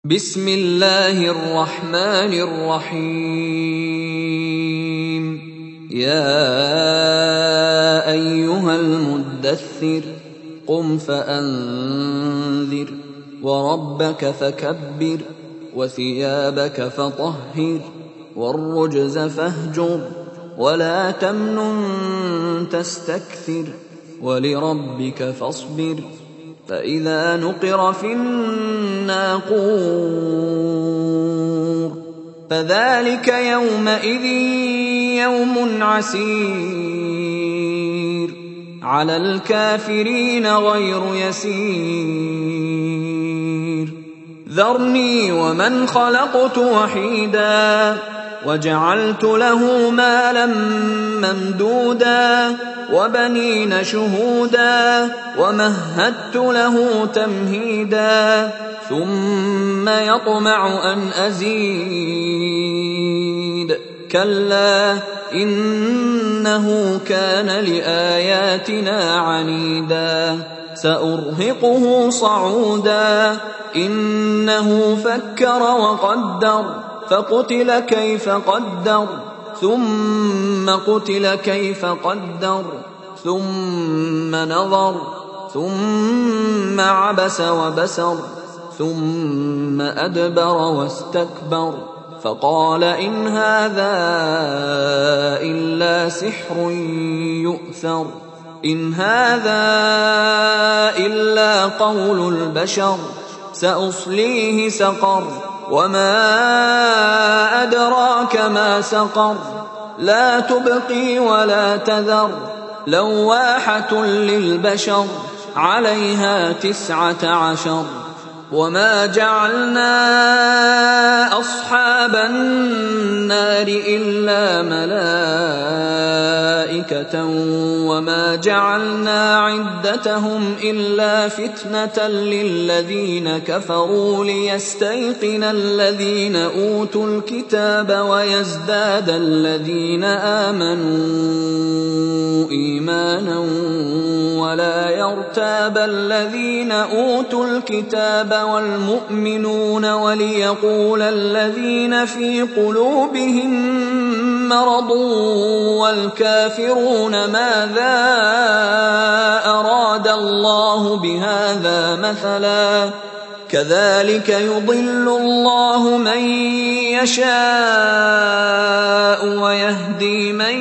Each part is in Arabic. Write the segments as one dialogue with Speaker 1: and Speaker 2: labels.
Speaker 1: بسم الله الرحمن الرحيم. يا أيها المدثر قم فأنذر وربك فكبر وثيابك فطهر والرجز فاهجر ولا تمنن تستكثر ولربك فاصبر فإذا نقر في الناقور فذلك يومئذ يوم عسير على الكافرين غير يسير. ذرني ومن خلقت وحيدا وجعلت له مالا ممدودا وبنين شهودا ومهدت له تمهيدا ثم يطمع أن أزيد كلا إنه كان لآياتنا عنيدا سأرهقه صعودا إنه فكر وقدر فقتل كيف قدر ثم قتل كيف قدر ثم نظر ثم عبس وبسر ثم أدبر واستكبر فقال إن هذا إلا سحر يؤثر إن هذا إلا قول البشر سأصليه سقر وما أدراك ما سقر لا تبقي ولا تذر لواحة للبشر عليها 19 وما جعلنا أصحاب النار إلا ملائكة وما جعلنا عدتهم إلا فتنة للذين كفروا ليستيقن الذين أوتوا الكتاب ويزداد الذين آمنوا إيمانا ولا يرتاب الذين أوتوا الكتاب والمؤمنون وليقول الذين في قلوبهم مرض والكافرون ماذا أراد الله بهذا مثلا كذلك يضل الله من يشاء ويهدي من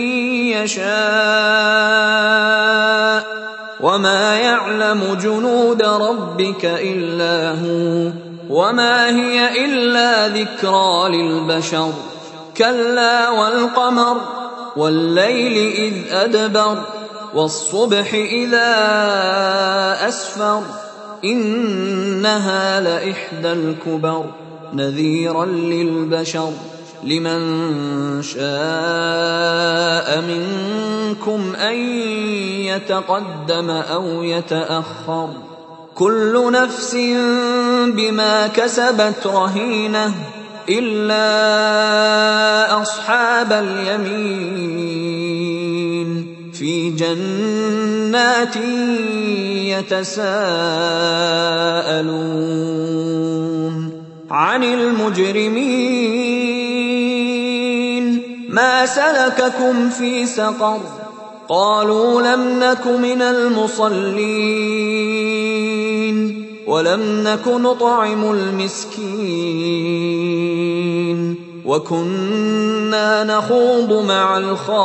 Speaker 1: يشاء وما يعلم جنود ربك إلا هو وما هي إلا ذكرى للبشر كلا والقمر والليل إذ أدبر والصبح إذا أسفر إنها لإحدى الكبر نذيرا للبشر لمن شاء منكم أن يتقدم أو يتأخر كل نفس بما كسبت رهينة إلا أصحاب اليمين في جنات يتساءلون عن المجرمين ما سلككم في سقر قالوا لم نك من المصلين ولم نك نطعم المسكين وكنا نخوض مع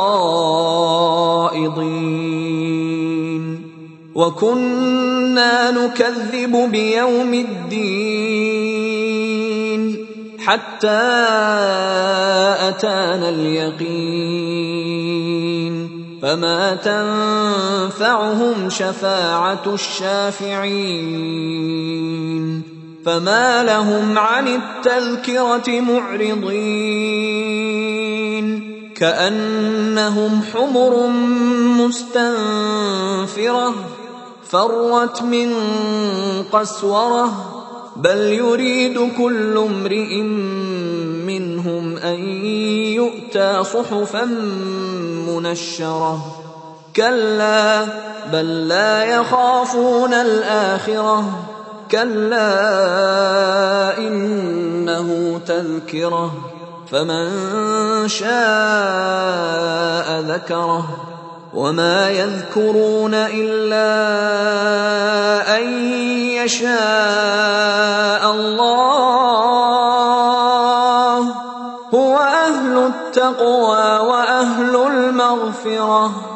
Speaker 1: الخائضين وكنا نكذب بيوم الدين حتى أتانا اليقين فما تنفعهم شفاعة الشافعين فما لهم عن التذكرة معرضين كأنهم حمر مستنفرة فرت من قسورة بل يريد كل امرئ منهم أن يؤتى صحفا منشرة كلا بل لا يخافون الآخرة كلا تذكرة فمن شاء ذكره وما يذكرون إلا أن يشاء الله هو أهل التقوى وأهل المغفرة.